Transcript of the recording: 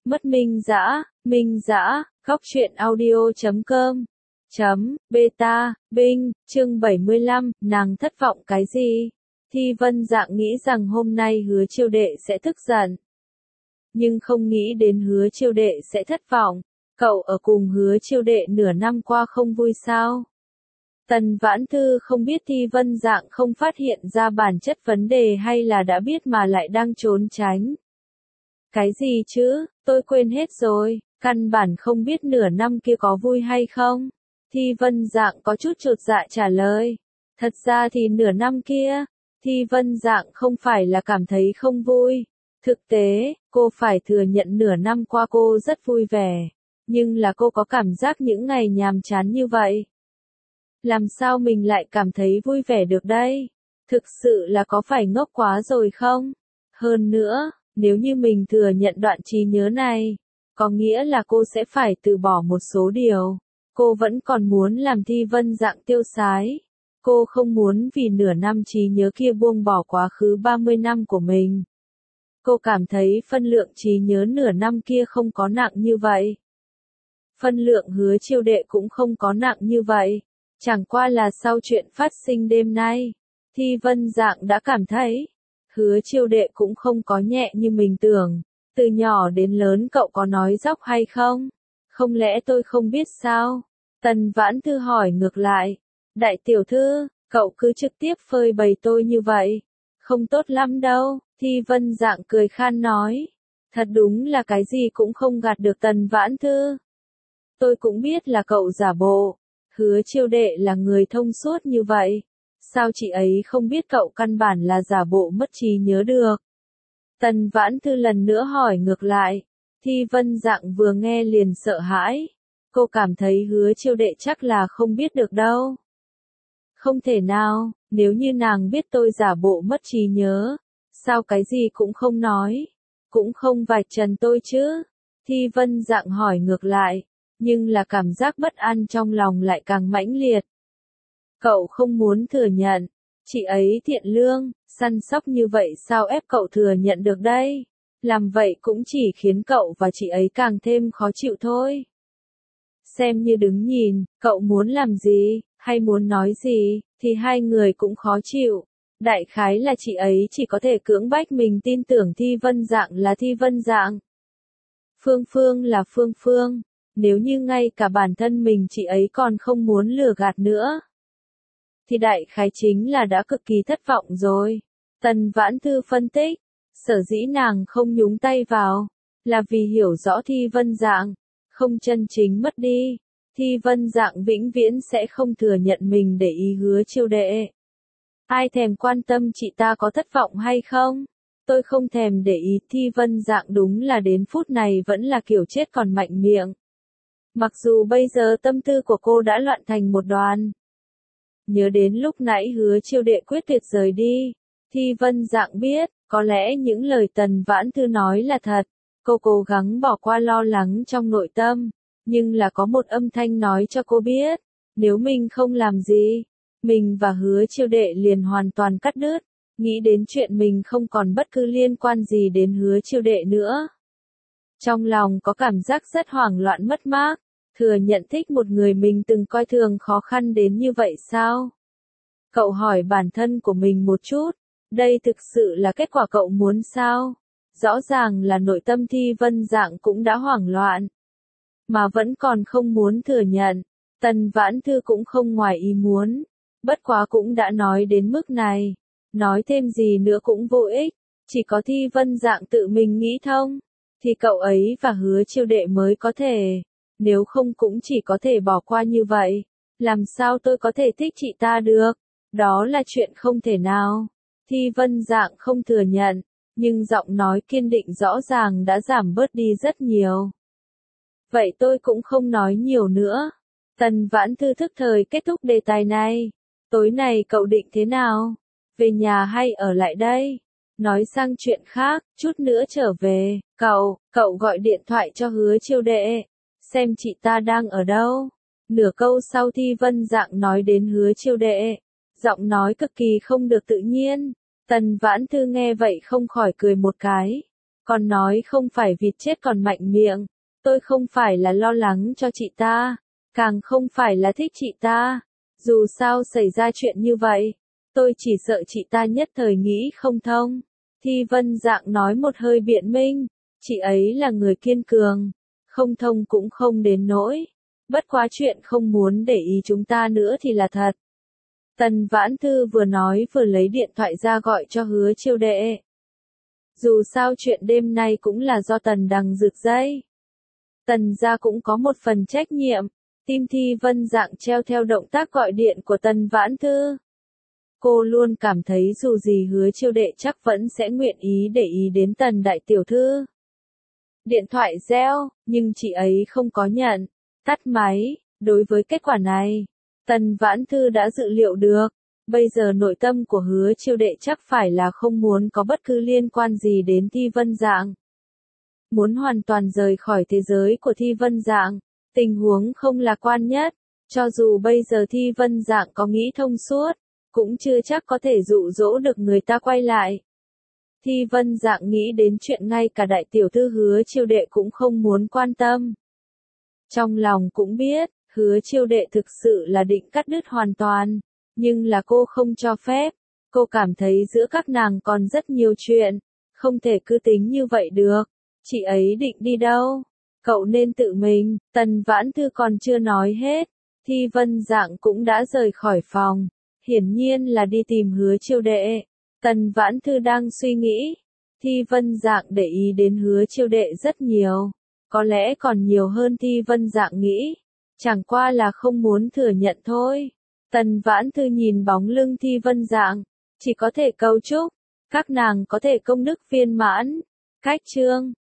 Mất Minh Dã, Góc truyện audio.com. Beta, Binh, chương 75, nàng thất vọng cái gì? Thi Vân Dạng nghĩ rằng hôm nay Hứa Chiêu Đệ sẽ tức giận. Nhưng không nghĩ đến Hứa Chiêu Đệ sẽ thất vọng. Cậu ở cùng Hứa Chiêu Đệ nửa năm qua không vui sao? Tần Vãn Thư không biết Thi Vân Dạng không phát hiện ra bản chất vấn đề hay là đã biết mà lại đang trốn tránh. Cái gì chứ, tôi quên hết rồi, căn bản không biết nửa năm kia có vui hay không. Thi Vân Dạng có chút chột dạ trả lời. Thật ra thì nửa năm kia, Thi Vân Dạng không phải là cảm thấy không vui. Thực tế, cô phải thừa nhận nửa năm qua cô rất vui vẻ. Nhưng là cô có cảm giác những ngày nhàm chán như vậy. Làm sao mình lại cảm thấy vui vẻ được đây? Thực sự là có phải ngốc quá rồi không? Hơn nữa, nếu như mình thừa nhận đoạn trí nhớ này, có nghĩa là cô sẽ phải từ bỏ một số điều. Cô vẫn còn muốn làm Thi Vân Dạng tiêu sái. Cô không muốn vì nửa năm trí nhớ kia buông bỏ quá khứ 30 năm của mình. Cô cảm thấy phân lượng trí nhớ nửa năm kia không có nặng như vậy. Phân lượng Hứa Chiêu Đệ cũng không có nặng như vậy. Chẳng qua là sau chuyện phát sinh đêm nay, Thi Vân Dạng đã cảm thấy, Hứa Chiêu Đệ cũng không có nhẹ như mình tưởng. Từ nhỏ đến lớn cậu có nói dóc hay không? Không lẽ tôi không biết sao? Tần Vãn Thư hỏi ngược lại. Đại tiểu thư, cậu cứ trực tiếp phơi bày tôi như vậy. Không tốt lắm đâu, Thi Vân Dạng cười khan nói. Thật đúng là cái gì cũng không gạt được Tần Vãn Thư. Tôi cũng biết là cậu giả bộ. Hứa Chiêu Đệ là người thông suốt như vậy. Sao chị ấy không biết cậu căn bản là giả bộ mất trí nhớ được? Tần Vãn Thư lần nữa hỏi ngược lại. Thi Vân Dạng vừa nghe liền sợ hãi. Cô cảm thấy Hứa Chiêu Đệ chắc là không biết được đâu. Không thể nào, nếu như nàng biết tôi giả bộ mất trí nhớ, sao cái gì cũng không nói, cũng không vạch trần tôi chứ? Thi Vân Dạng hỏi ngược lại, nhưng là cảm giác bất an trong lòng lại càng mãnh liệt. Cậu không muốn thừa nhận, chị ấy thiện lương, săn sóc như vậy sao ép cậu thừa nhận được đây? Làm vậy cũng chỉ khiến cậu và chị ấy càng thêm khó chịu thôi. Xem như đứng nhìn, cậu muốn làm gì, hay muốn nói gì, thì hai người cũng khó chịu. Đại khái là chị ấy chỉ có thể cưỡng bách mình tin tưởng Thi Vân Dạng là Thi Vân Dạng. Phương Phương là Phương Phương, nếu như ngay cả bản thân mình chị ấy còn không muốn lừa gạt nữa, thì đại khái chính là đã cực kỳ thất vọng rồi. Tần Vãn Thư phân tích, sở dĩ nàng không nhúng tay vào, là vì hiểu rõ Thi Vân Dạng không chân chính mất đi. Thi Vân Dạng vĩnh viễn sẽ không thừa nhận mình để ý Hứa Chiêu Đệ. Ai thèm quan tâm chị ta có thất vọng hay không? Tôi không thèm để ý. Thi Vân Dạng đúng là đến phút này vẫn là kiểu chết còn mạnh miệng. Mặc dù bây giờ tâm tư của cô đã loạn thành một đoàn. Nhớ đến lúc nãy Hứa Chiêu Đệ quyết tuyệt rời đi, Thi Vân Dạng biết, có lẽ những lời Tần Vãn Thư nói là thật. Cô cố gắng bỏ qua lo lắng trong nội tâm, nhưng là có một âm thanh nói cho cô biết, nếu mình không làm gì, mình và Hứa Chiêu Đệ liền hoàn toàn cắt đứt, nghĩ đến chuyện mình không còn bất cứ liên quan gì đến Hứa Chiêu Đệ nữa. Trong lòng có cảm giác rất hoảng loạn mất mát, thừa nhận thích một người mình từng coi thường khó khăn đến như vậy sao? Cậu hỏi bản thân của mình một chút, đây thực sự là kết quả cậu muốn sao? Rõ ràng là nội tâm Thi Vân Dạng cũng đã hoảng loạn, mà vẫn còn không muốn thừa nhận. Tần Vãn Thư cũng không ngoài ý muốn, bất quá cũng đã nói đến mức này, nói thêm gì nữa cũng vô ích, chỉ có Thi Vân Dạng tự mình nghĩ thông, thì cậu ấy và Hứa Chiêu Đệ mới có thể, nếu không cũng chỉ có thể bỏ qua như vậy. Làm sao tôi có thể thích chị ta được? Đó là chuyện không thể nào. Thi Vân Dạng không thừa nhận, nhưng giọng nói kiên định rõ ràng đã giảm bớt đi rất nhiều. Vậy tôi cũng không nói nhiều nữa. Tần Vãn Thư thức thời kết thúc đề tài này. Tối nay cậu định thế nào? Về nhà hay ở lại đây? Nói sang chuyện khác, chút nữa trở về, cậu gọi điện thoại cho Hứa Chiêu Đệ, xem chị ta đang ở đâu. Nửa câu sau Thi Vân Dạng nói đến Hứa Chiêu Đệ, giọng nói cực kỳ không được tự nhiên. Tần Vãn Thư nghe vậy không khỏi cười một cái. Còn nói không phải vịt chết còn mạnh miệng. Tôi không phải là lo lắng cho chị ta, càng không phải là thích chị ta. Dù sao xảy ra chuyện như vậy, tôi chỉ sợ chị ta nhất thời nghĩ không thông. Thi Vân Dạng nói một hơi biện minh, chị ấy là người kiên cường, không thông cũng không đến nỗi. Bất quá chuyện không muốn để ý chúng ta nữa thì là thật. Tần Vãn Thư vừa nói vừa lấy điện thoại ra gọi cho Hứa Chiêu Đệ. Dù sao chuyện đêm nay cũng là do Tần Đằng rực dây. Tần gia cũng có một phần trách nhiệm. Tim Thi Vân Dạng treo theo động tác gọi điện của Tần Vãn Thư. Cô luôn cảm thấy dù gì Hứa Chiêu Đệ chắc vẫn sẽ nguyện ý để ý đến Tần đại tiểu thư. Điện thoại reo, nhưng chị ấy không có nhận. Tắt máy. Đối với kết quả này, Tần Vãn Thư đã dự liệu được. Bây giờ nội tâm của Hứa Chiêu Đệ chắc phải là không muốn có bất cứ liên quan gì đến Thi Vân Dạng. Muốn hoàn toàn rời khỏi thế giới của Thi Vân Dạng, tình huống không lạc quan nhất. Cho dù bây giờ Thi Vân Dạng có nghĩ thông suốt, cũng chưa chắc có thể dụ dỗ được người ta quay lại. Thi Vân Dạng nghĩ đến chuyện ngay cả đại tiểu thư Hứa Chiêu Đệ cũng không muốn quan tâm. Trong lòng cũng biết, Hứa Chiêu Đệ thực sự là định cắt đứt hoàn toàn, nhưng là cô không cho phép. Cô cảm thấy giữa các nàng còn rất nhiều chuyện, không thể cứ tính như vậy được. Chị ấy định đi đâu? Cậu nên tự mình. Tần Vãn Thư còn chưa nói hết, Thi Vân Dạng cũng đã rời khỏi phòng, hiển nhiên là đi tìm Hứa Chiêu Đệ. Tần Vãn Thư đang suy nghĩ, Thi Vân Dạng để ý đến Hứa Chiêu Đệ rất nhiều, có lẽ còn nhiều hơn Thi Vân Dạng nghĩ, chẳng qua là không muốn thừa nhận thôi. Tần Vãn Thư nhìn bóng lưng Thi Vân Dạng, chỉ có thể cầu chúc các nàng có thể công đức viên mãn. Cách chương